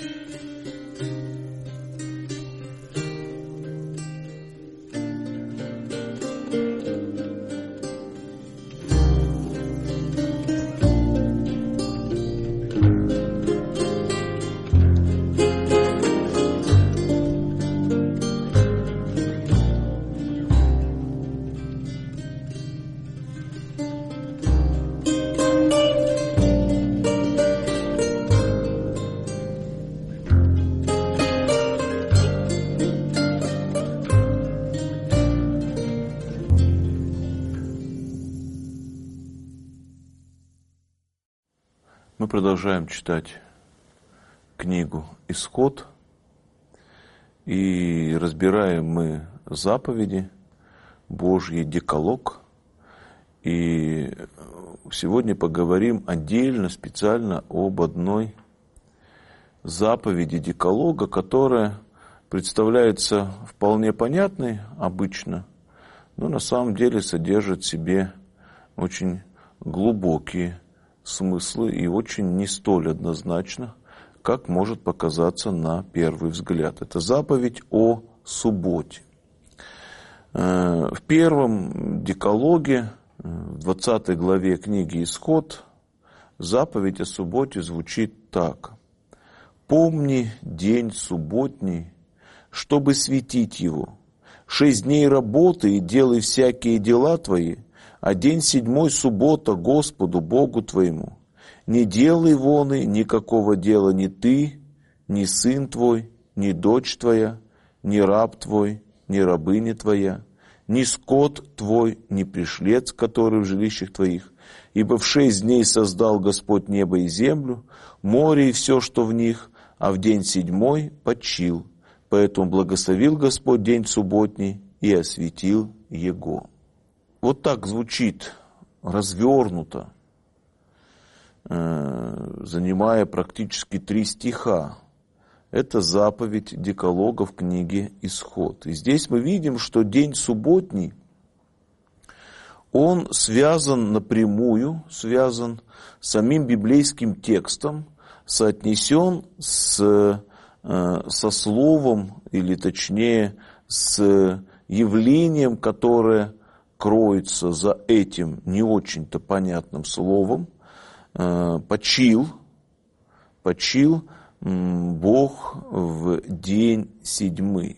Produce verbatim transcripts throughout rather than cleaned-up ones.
Мы продолжаем читать книгу «Исход», и разбираем мы заповеди Божьи, декалог. И сегодня поговорим отдельно, специально об одной заповеди декалога, которая представляется вполне понятной обычно, но на самом деле содержит в себе очень глубокие смыслы и очень не столь однозначно, как может показаться на первый взгляд. Это заповедь о субботе. В первом декалоге, в двадцатой главе книги «Исход», заповедь о субботе звучит так: «Помни день субботний, чтобы светить его. Шесть дней работы и делай всякие дела твои, а день седьмой суббота Господу Богу твоему. Не делай воны никакого дела ни ты, ни сын твой, ни дочь твоя, ни раб твой, ни рабыня твоя, ни скот твой, ни пришлец, который в жилищах твоих. Ибо в шесть дней создал Господь небо и землю, море и все, что в них, а в день седьмой почил. Поэтому благословил Господь день субботний и осветил его». Вот так звучит развернуто, занимая практически три стиха. Это заповедь декалога в книге «Исход». И здесь мы видим, что день субботний, он связан напрямую, связан с самим библейским текстом, соотнесен с, со словом, или точнее с явлением, которое кроется за этим не очень-то понятным словом. Почил, почил Бог в день седьмый.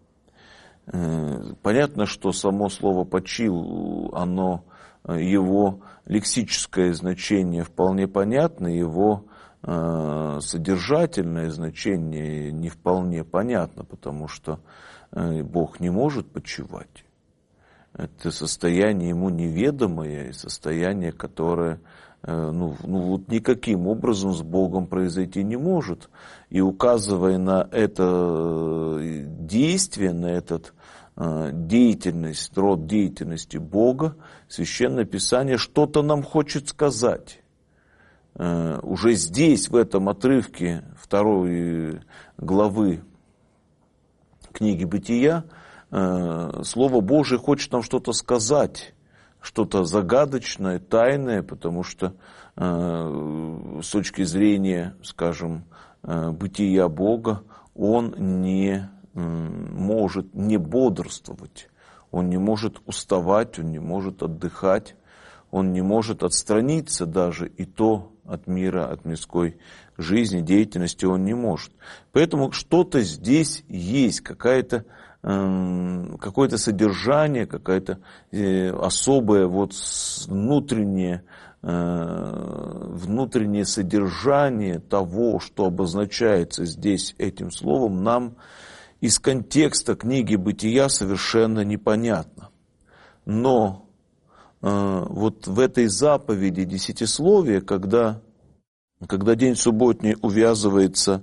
Понятно, что само слово «почил», оно, его лексическое значение вполне понятно, его содержательное значение не вполне понятно, потому что Бог не может почивать. Это состояние ему неведомое, и состояние, которое ну, ну, вот никаким образом с Богом произойти не может. И указывая на это действие, на этот деятельность, род деятельности Бога, Священное Писание что-то нам хочет сказать. Уже здесь, в этом отрывке второй главы книги «Бытия», Слово Божие хочет нам что-то сказать, что-то загадочное, тайное, потому что э, с точки зрения, скажем, э, бытия Бога, Он не э, может не бодрствовать, Он не может уставать, Он не может отдыхать, Он не может отстраниться даже, и то от мира, от мирской жизни, деятельности Он не может. Поэтому что-то здесь есть, какая-то какое-то содержание, какое-то особое вот внутреннее, внутреннее содержание того, что обозначается здесь этим словом, нам из контекста книги «Бытия» совершенно непонятно. Но вот в этой заповеди десятисловия, когда, когда день субботний увязывается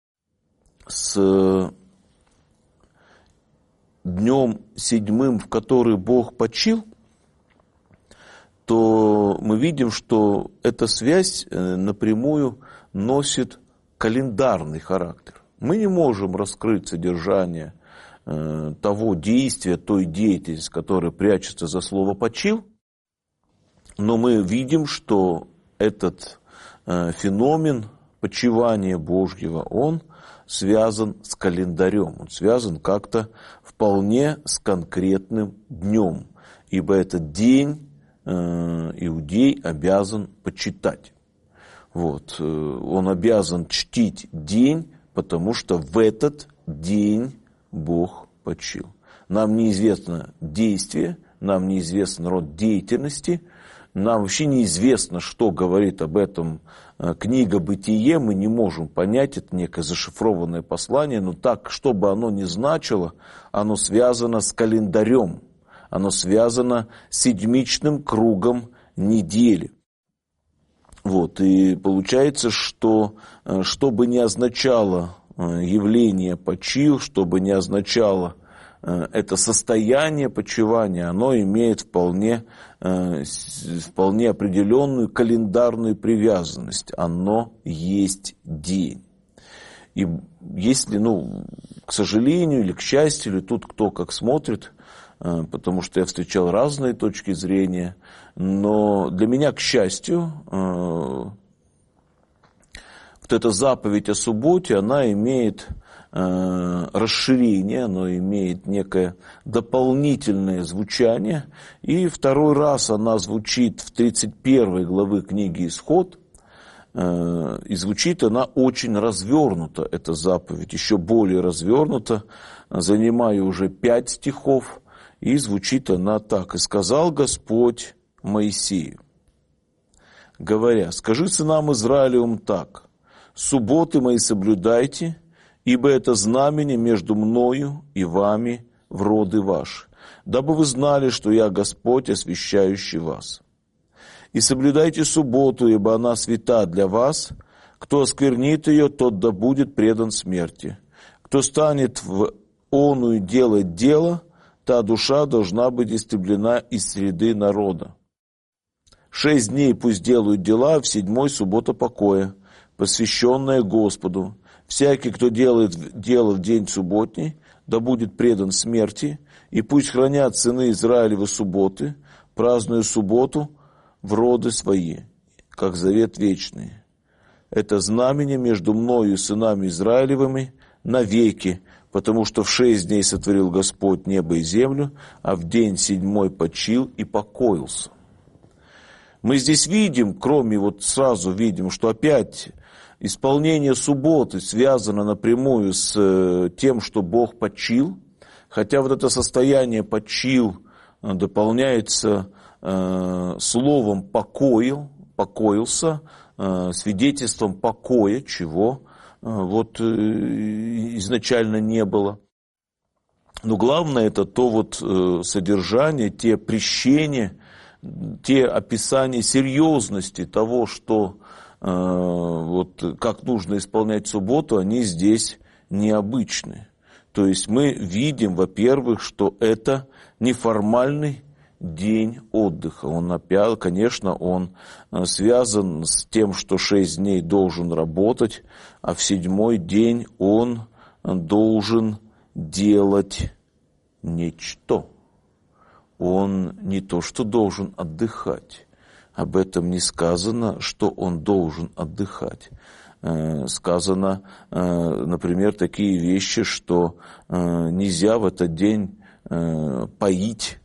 с днем седьмым, в который Бог почил, то мы видим, что эта связь напрямую носит календарный характер. Мы не можем раскрыть содержание того действия, той деятельности, которая прячется за слово «почил», но мы видим, что этот феномен почивания Божьего, он связан с календарем, он связан как-то вполне с конкретным днем, ибо этот день э, иудей обязан почитать. Вот. Он обязан чтить день, потому что в этот день Бог почил. Нам неизвестно действие, нам неизвестен род деятельности, нам вообще неизвестно, что говорит об этом книга «Бытие», мы не можем понять, это некое зашифрованное послание, но так, что бы оно ни значило, оно связано с календарем, оно связано с седмичным кругом недели. Вот, и получается, что, что бы ни означало явление почил, что бы ни означало это состояние почивания, оно имеет вполне, вполне определенную календарную привязанность. Оно есть день. И если, ну, к сожалению или к счастью, или тут кто как смотрит, потому что я встречал разные точки зрения, но для меня, к счастью, вот эта заповедь о субботе, она имеет расширение, оно имеет некое дополнительное звучание. И второй раз она звучит в тридцать первой главы книги «Исход». И звучит она очень развернута, эта заповедь, еще более развернута, занимая уже пять стихов. И звучит она так. «И сказал Господь Моисею, говоря, скажи сынам Израилевым так, субботы мои соблюдайте, ибо это знамение между мною и вами в роды ваши, дабы вы знали, что я Господь, освящающий вас. И соблюдайте субботу, ибо она свята для вас. Кто осквернит ее, тот да будет предан смерти. Кто станет в оную делать дело, та душа должна быть истреблена из среды народа. Шесть дней пусть делают дела, а в седьмой суббота покоя, посвященная Господу. Всякий, кто делает дело в день субботний, да будет предан смерти, и пусть хранят сыны Израилевы субботы, празднуя субботу в роды свои, как завет вечный. Это знамение между мною и сынами Израилевыми навеки, потому что в шесть дней сотворил Господь небо и землю, а в день седьмой почил и покоился». Мы здесь видим, кроме вот сразу видим, что опять исполнение субботы связано напрямую с тем, что Бог почил, хотя вот это состояние почил дополняется э, словом покоил, покоился, э, свидетельством покоя, чего э, вот э, изначально не было. Но главное это то вот э, содержание, те прещения, те описания серьезности того, что э, вот как нужно исполнять субботу, они здесь необычны. То есть мы видим, во-первых, что это неформальный день отдыха. Он опять, конечно, он связан с тем, что шесть дней должен работать, а в седьмой день он должен делать нечто. Он не то, что должен отдыхать. Об этом не сказано, что он должен отдыхать. Сказано, например, такие вещи, что нельзя в этот день поить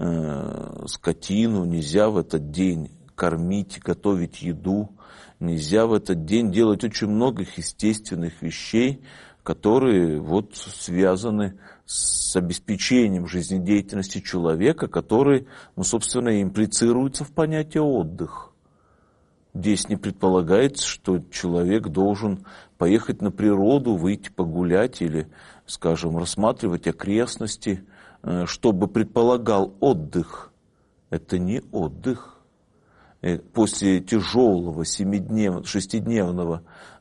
скотину, нельзя в этот день кормить, готовить еду, нельзя в этот день делать очень много естественных вещей, которые вот связаны с обеспечением жизнедеятельности человека, которые, ну, собственно, имплицируются в понятие отдых. Здесь не предполагается, что человек должен поехать на природу, выйти погулять или, скажем, рассматривать окрестности, чтобы предполагал отдых. Это не отдых. После тяжелого семидневного, шестидневного,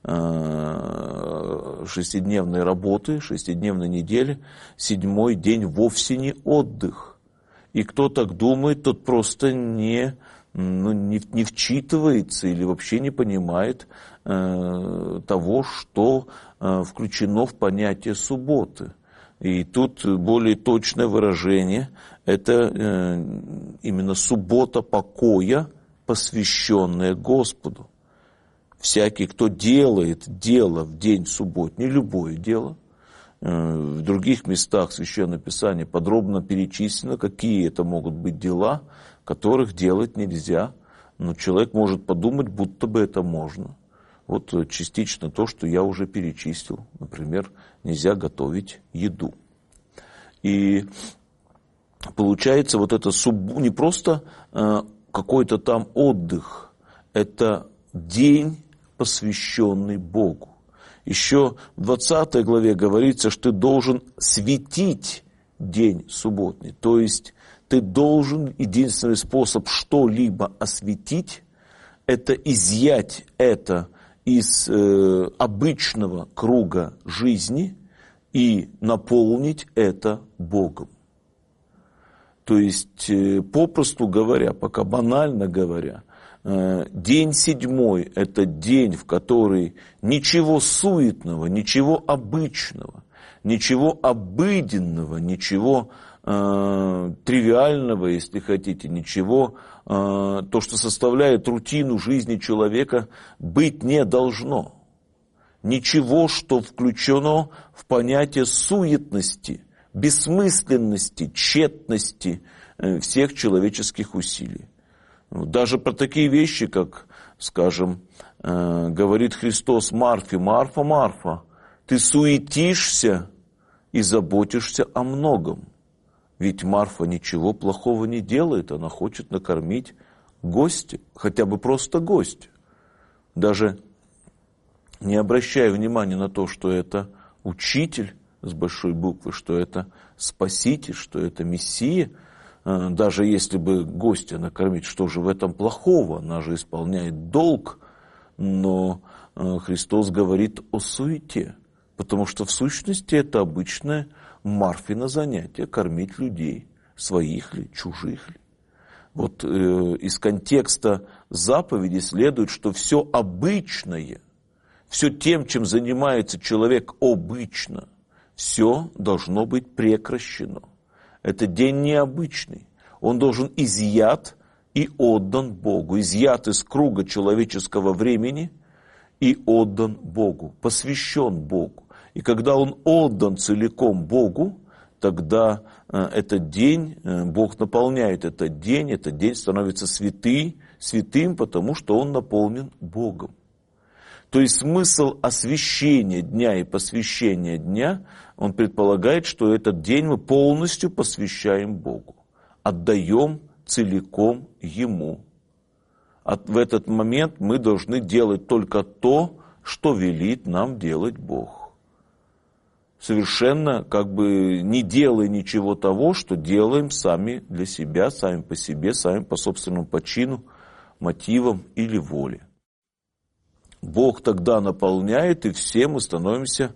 шестидневной работы, шестидневной недели, седьмой день вовсе не отдых. И кто так думает, тот просто не, ну, не, не вчитывается или вообще не понимает э, того, что э, включено в понятие субботы. И тут более точное выражение – это э, именно суббота покоя, посвященная Господу. всякий, кто делает дело в день субботний, любое дело. В других местах Священного Писания подробно перечислено, какие это могут быть дела, которых делать нельзя. Но человек может подумать, будто бы это можно. Вот частично то, что я уже перечислил. Например, нельзя готовить еду. И получается, вот это суббу, не просто э, какой-то там отдых, это день, посвященный Богу. Еще в двадцатой главе говорится, что ты должен светить день субботний. То есть ты должен, единственный способ что-либо осветить, это изъять это из э, обычного круга жизни и наполнить это Богом. То есть, э, попросту говоря, пока банально говоря, э, день седьмой – это день, в который ничего суетного, ничего обычного, ничего обыденного, ничего э, тривиального, если хотите, ничего, э, то, что составляет рутину жизни человека, быть не должно. Ничего, что включено в понятие суетности, бессмысленности, тщетности э, всех человеческих усилий. Даже про такие вещи, как, скажем, э, говорит Христос Марфе: «Марфа, Марфа, ты суетишься и заботишься о многом». Ведь Марфа ничего плохого не делает, она хочет накормить гостя, хотя бы просто гостя. Даже не обращая внимания на то, что это учитель с большой буквы, что это спаситель, что это Мессия. Даже если бы гостя накормить, что же в этом плохого? Она же исполняет долг. Но Христос говорит о суете, потому что в сущности это обычное Марфино занятие — кормить людей, своих ли, чужих ли. Вот э, из контекста заповеди следует, что все обычное, все тем, чем занимается человек обычно, все должно быть прекращено. Это день необычный. Он должен изъят и отдан Богу, изъят из круга человеческого времени и отдан Богу, посвящен Богу. И когда он отдан целиком Богу, тогда э, этот день, э, Бог наполняет этот день, этот день становится святый, святым, потому что он наполнен Богом. То есть смысл освящения дня и посвящения дня, он предполагает, что этот день мы полностью посвящаем Богу, отдаем целиком Ему. От, в этот момент мы должны делать только то, что велит нам делать Бог. Совершенно как бы не делая ничего того, что делаем сами для себя, сами по себе, сами по собственному почину, мотивам или воле. Бог тогда наполняет, и все мы становимся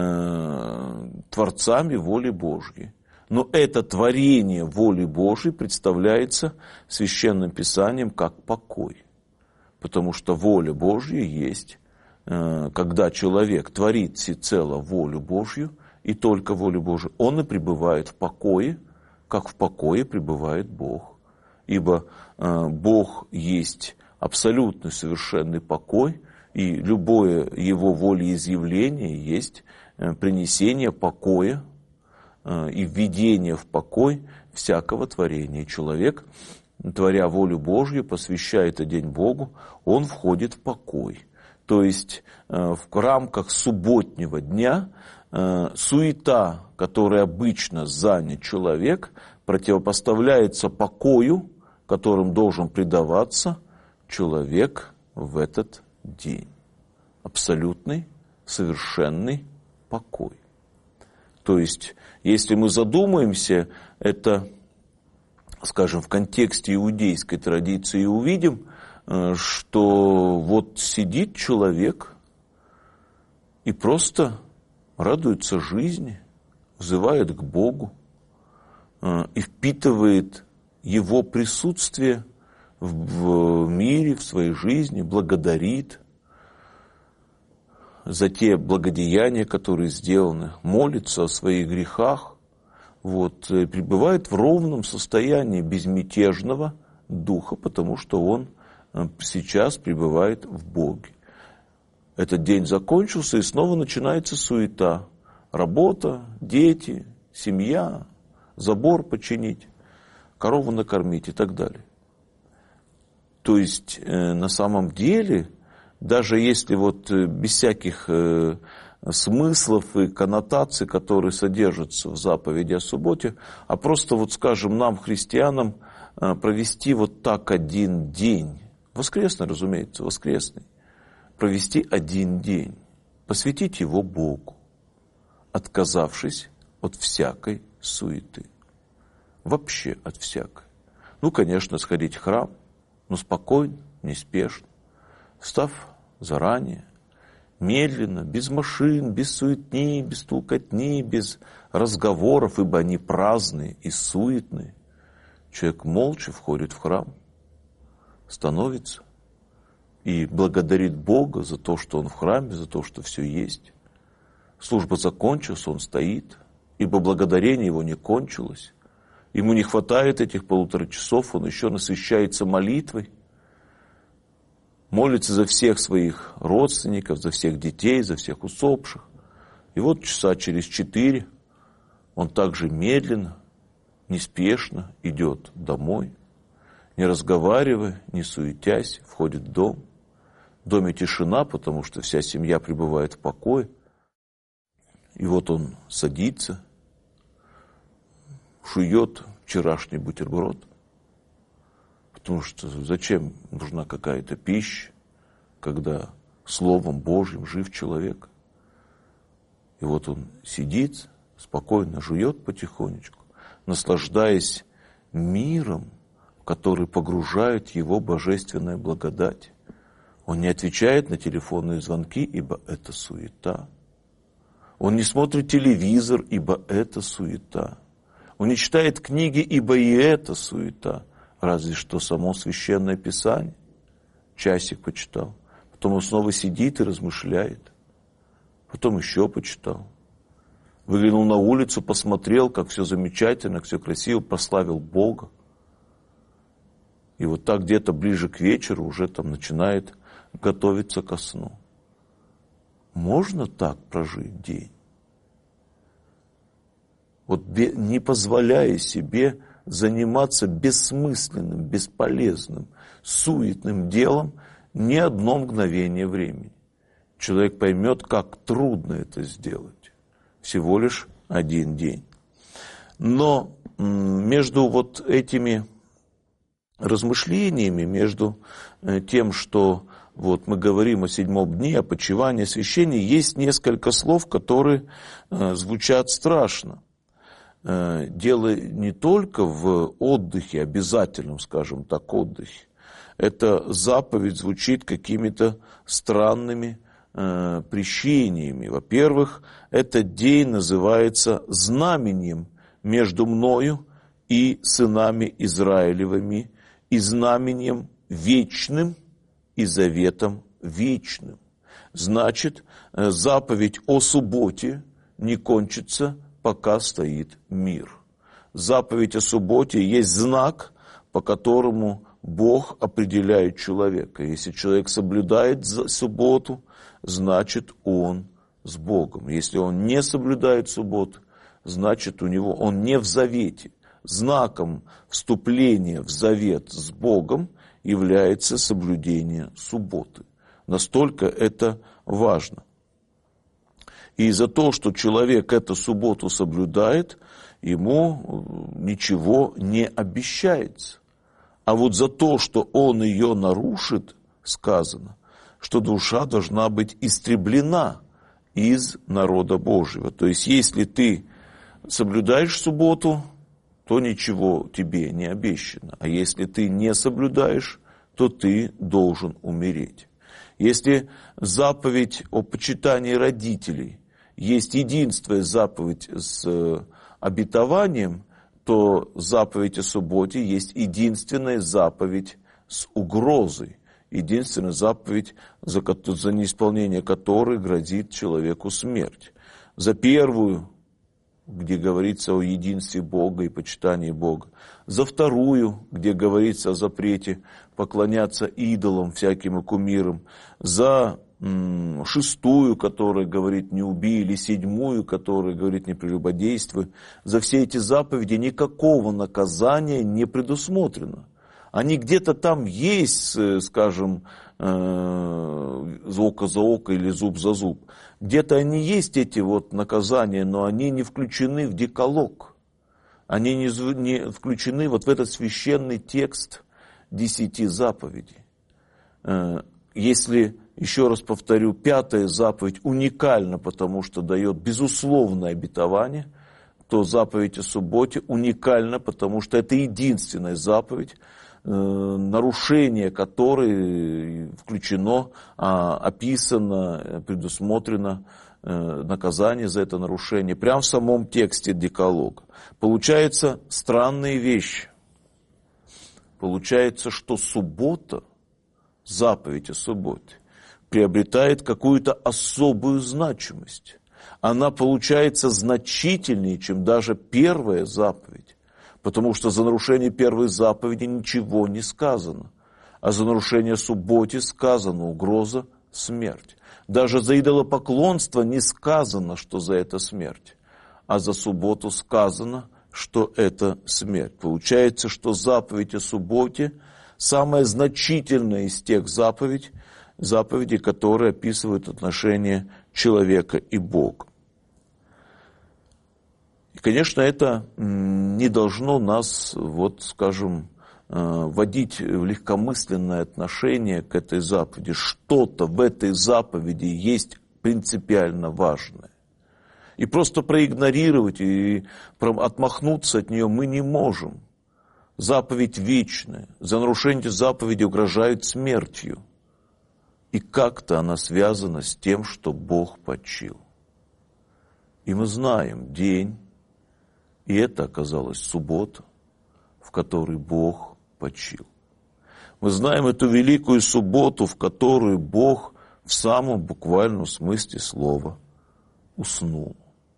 э, творцами воли Божьей. Но это творение воли Божьей представляется Священным Писанием как покой. Потому что воля Божья есть, э, когда человек творит всецело волю Божью, и только волю Божию, он и пребывает в покое, как в покое пребывает Бог. Ибо э, Бог есть абсолютный совершенный покой, и любое его волеизъявление есть принесение покоя и введение в покой всякого творения. И человек, творя волю Божью, посвящая этот день Богу, он входит в покой. То есть в рамках субботнего дня суета, которой обычно занят человек, противопоставляется покою, которым должен предаваться человек в этот день. Абсолютный, совершенный покой. То есть, если мы задумаемся, это, скажем, в контексте иудейской традиции увидим, что вот сидит человек и просто радуется жизни, взывает к Богу и впитывает Его присутствие в мире, в своей жизни, благодарит за те благодеяния, которые сделаны, молится о своих грехах, вот, пребывает в ровном состоянии безмятежного духа, потому что он сейчас пребывает в Боге. Этот день закончился, и снова начинается суета. Работа, дети, семья, забор починить, корову накормить и так далее. То есть э, на самом деле, даже если вот э, без всяких э, смыслов и коннотаций, которые содержатся в заповеди о субботе, а просто вот, скажем, нам, христианам, э, провести вот так один день, воскресный, разумеется, воскресный, провести один день, посвятить его Богу, отказавшись от всякой суеты. Вообще от всякой. Ну, конечно, сходить в храм, но спокойно, неспешно, встав заранее, медленно, без машин, без суетни, без толкотни, без разговоров, ибо они праздные и суетные. Человек молча входит в храм, становится и благодарит Бога за то, что он в храме, за то, что все есть. Служба закончилась, он стоит, ибо благодарение его не кончилось. Ему не хватает этих полутора часов, он еще насыщается молитвой, молится за всех своих родственников, за всех детей, за всех усопших. И вот часа через четыре он также медленно, неспешно идет домой, не разговаривая, не суетясь, входит в дом. В доме тишина, потому что вся семья пребывает в покое. И вот он садится, жует вчерашний бутерброд, потому что зачем нужна какая-то пища, когда Словом Божьим жив человек. И вот он сидит, спокойно жует потихонечку, наслаждаясь миром, в который погружает его божественная благодать. Он не отвечает на телефонные звонки, ибо это суета. Он не смотрит телевизор, ибо это суета. Он не читает книги, ибо и это суета. Разве что само Священное Писание. Часик почитал. Потом он снова сидит и размышляет. Потом еще почитал. Выглянул на улицу, посмотрел, как все замечательно, как все красиво, прославил Бога. И вот так где-то ближе к вечеру уже там начинает готовиться ко сну. Можно так прожить день? Вот не позволяя себе заниматься бессмысленным, бесполезным, суетным делом ни одно мгновение времени. Человек поймет, как трудно это сделать. Всего лишь один день. Но между вот этими размышлениями, между тем, что вот мы говорим о седьмом дне, о почивании, освящении, есть несколько слов, которые звучат страшно. Дело не только в отдыхе, обязательном, скажем так, отдыхе. Эта заповедь звучит какими-то странными э, прещениями. Во-первых, этот день называется знамением между мною и сынами Израилевыми, и знамением вечным, и заветом вечным. Значит, заповедь о субботе не кончится, пока стоит мир. Заповедь о субботе есть знак, по которому Бог определяет человека. Если человек соблюдает субботу, значит он с Богом. Если он не соблюдает субботу, значит у него он не в завете. Знаком вступления в завет с Богом является соблюдение субботы. Настолько это важно. И за то, что человек эту субботу соблюдает, ему ничего не обещается. А вот за то, что он ее нарушит, сказано, что душа должна быть истреблена из народа Божьего. То есть, если ты соблюдаешь субботу, то ничего тебе не обещано. А если ты не соблюдаешь, то ты должен умереть. Если заповедь о почитании родителей есть единственная заповедь с обетованием, то заповедь о субботе есть единственная заповедь с угрозой. Единственная заповедь, за, за неисполнение которой грозит человеку смерть. За первую, где говорится о единстве Бога и почитании Бога. За вторую, где говорится о запрете поклоняться идолам, всяким и кумирам. За шестую, которая говорит «не убей», или седьмую, которая говорит «не прелюбодействуй». За все эти заповеди никакого наказания не предусмотрено. Они где-то там есть, скажем, око за око или зуб за зуб. Где-то они есть, эти вот наказания, но они не включены в декалог. Они не, не включены вот в этот священный текст десяти заповедей. Если, еще раз повторю, пятая заповедь уникальна, потому что дает безусловное обетование, то заповедь о субботе уникальна, потому что это единственная заповедь, нарушение которой включено, описано, предусмотрено наказание за это нарушение прямо в самом тексте декалога. Получается странные вещи. Получается, что суббота, заповедь о субботе, приобретает какую-то особую значимость. Она получается значительнее, чем даже первая заповедь. Потому что за нарушение первой заповеди ничего не сказано. А за нарушение субботы сказана угроза смерть. Даже за идолопоклонство не сказано, что за это смерть. А за субботу сказано, что это смерть. Получается, что заповедь о субботе самая значительная из тех заповедей, заповедей, которые описывают отношения человека и Бога. И, конечно, это не должно нас, вот, скажем, вводить в легкомысленное отношение к этой заповеди. Что-то в этой заповеди есть принципиально важное. И просто проигнорировать и отмахнуться от нее мы не можем. Заповедь вечная. За нарушение заповеди угрожает смертью. И как-то она связана с тем, что Бог почил. И мы знаем день, и это оказалась суббота, в которой Бог почил. Мы знаем эту великую субботу, в которой Бог в самом буквальном смысле слова уснул.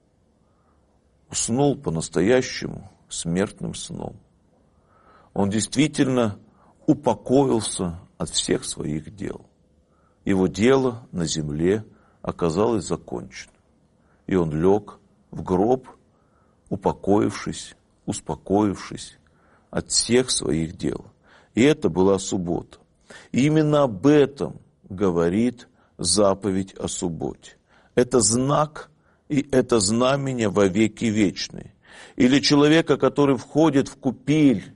Уснул по-настоящему смертным сном. Он действительно упокоился от всех своих дел. Его дело на земле оказалось закончено. И он лег в гроб, упокоившись, успокоившись от всех своих дел. И это была суббота. И именно об этом говорит заповедь о субботе. Это знак и это знамение во веки вечные. Или человека, который входит в купель,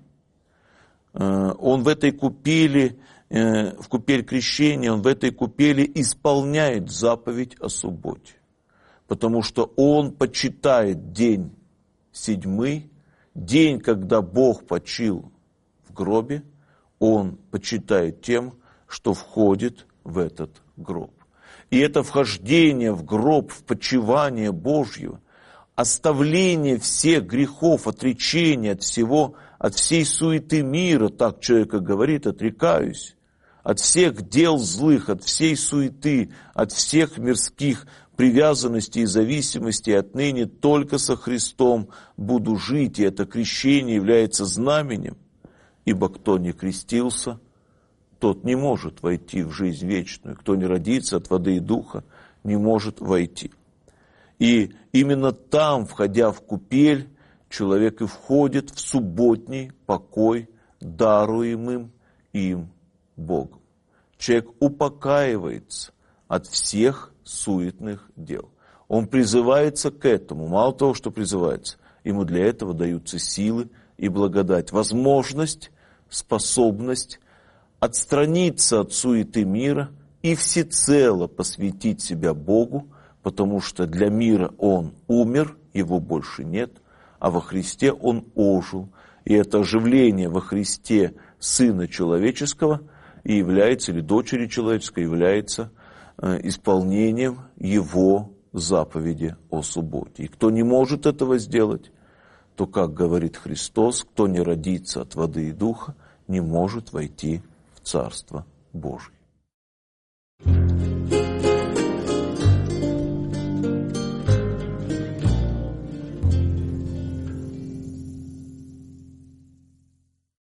он в этой купели, в купель крещения, он в этой купели исполняет заповедь о субботе. Потому что он почитает день седьмый, день, когда Бог почил в гробе, он почитает тем, что входит в этот гроб. И это вхождение в гроб, в почивание Божье, оставление всех грехов, отречение от всего, от всей суеты мира, так человек говорит, отрекаюсь, от всех дел злых, от всей суеты, от всех мирских привязанностей и зависимостей, отныне только со Христом буду жить, и это крещение является знаменем, ибо кто не крестился, тот не может войти в жизнь вечную, кто не родится от воды и духа, не может войти. И именно там, входя в купель, человек и входит в субботний покой, даруемым им Богом. Человек упокаивается от всех суетных дел. Он призывается к этому. Мало того, что призывается, ему для этого даются силы и благодать, возможность, способность отстраниться от суеты мира и всецело посвятить себя Богу, потому что для мира он умер, его больше нет, а во Христе он ожил. И это оживление во Христе Сына Человеческого и является, или дочери человеческой, является исполнением Его заповеди о субботе. И кто не может этого сделать, то, как говорит Христос, кто не родится от воды и духа, не может войти в Царство Божие.